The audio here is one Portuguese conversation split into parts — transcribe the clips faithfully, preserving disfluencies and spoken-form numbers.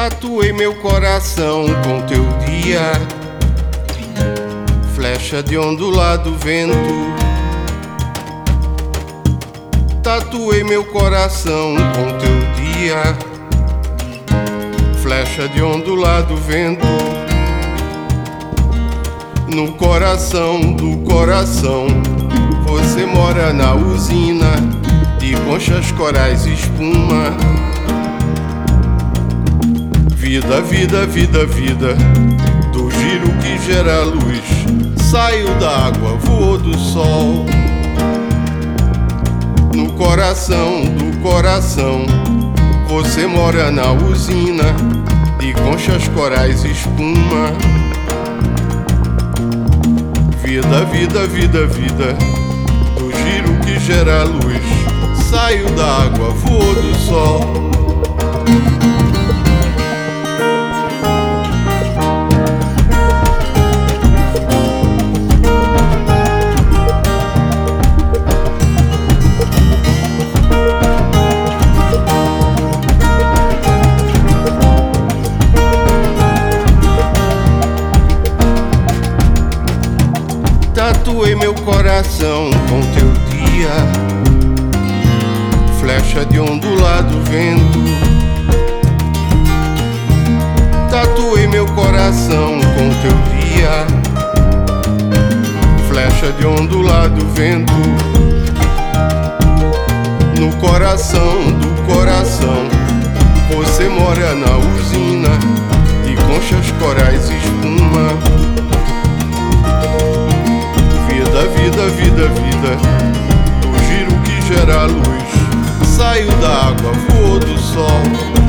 Tatuei meu coração com teu dia, flecha de ondulado vento. Tatuei meu coração com teu dia, flecha de ondulado vento. No coração do coração, você mora na usina de conchas, corais e espuma. Vida, vida, vida, vida, do giro que gera luz. Saiu da água, voou do sol. No coração do coração, você mora na usina de conchas, corais e espuma. Vida, vida, vida, vida, do giro que gera luz. Saiu da água, voou do sol. Tatuei meu coração com teu dia, flecha de ondulado vento. Tatuei meu coração com teu dia, flecha de ondulado vento. No coração do coração, você mora na usina de conchas, corais e espuma. Vida, vida, vida, vida, do giro que gera luz. Saiu da água, voou do sol.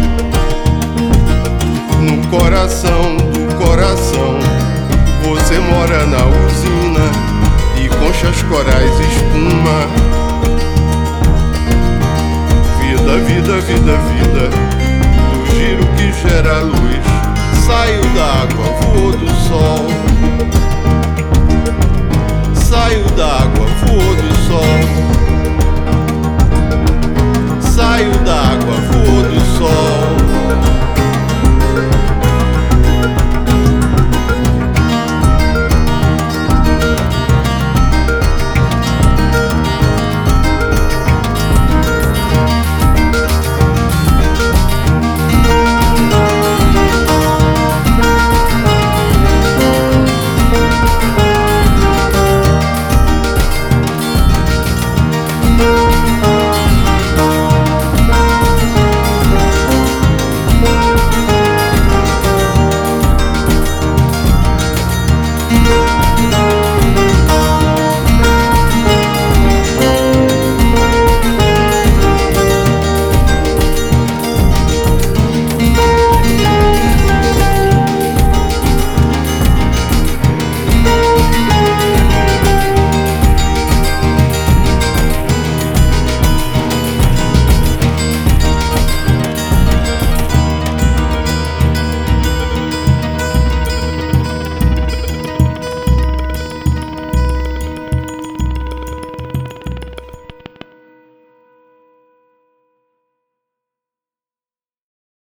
No coração do coração, você mora na usina de conchas, corais e espuma. Vida, vida, vida, vida, do giro que gera luz. Saiu da água, voou do sol. Saiu da água, voou do sol.